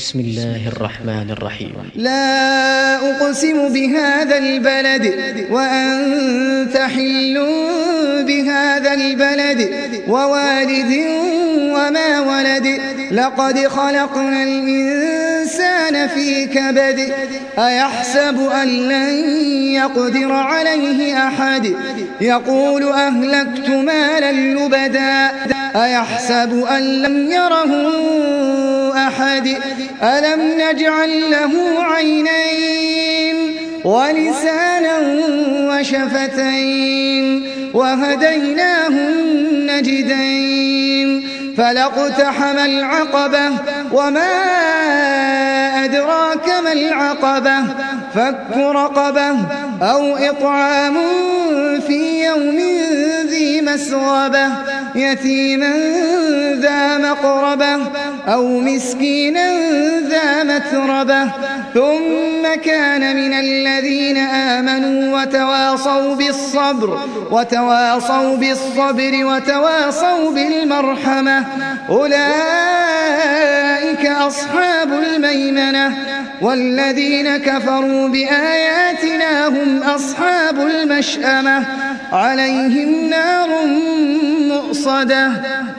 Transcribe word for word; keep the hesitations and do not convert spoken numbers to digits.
بسم الله الرحمن الرحيم. لا أقسم بهذا البلد وأنت حل بهذا البلد ووالد وما ولد لقد خلقنا الإنسان في كبد أيحسب أن لن يقدر عليه أحد يقول أهلكت مالا لبدا أيحسب أن لم يره أحد ألم نجعل له عينين ولسانا وشفتين وهديناه النجدين فلاقتحم العقبة وما أدراك ما العقبة فك رقبة أو إطعام في يوم ذي مسغبة يتيما ذا مقربة أو مسكينا ذا متربة ثم كان من الذين آمنوا وتواصوا بالصبر وتواصوا بالصبر وتواصوا بالمرحمة أولئك أصحاب الميمنة والذين كفروا بآياتنا هم أصحاب المشأمة عليهم نار مؤصدة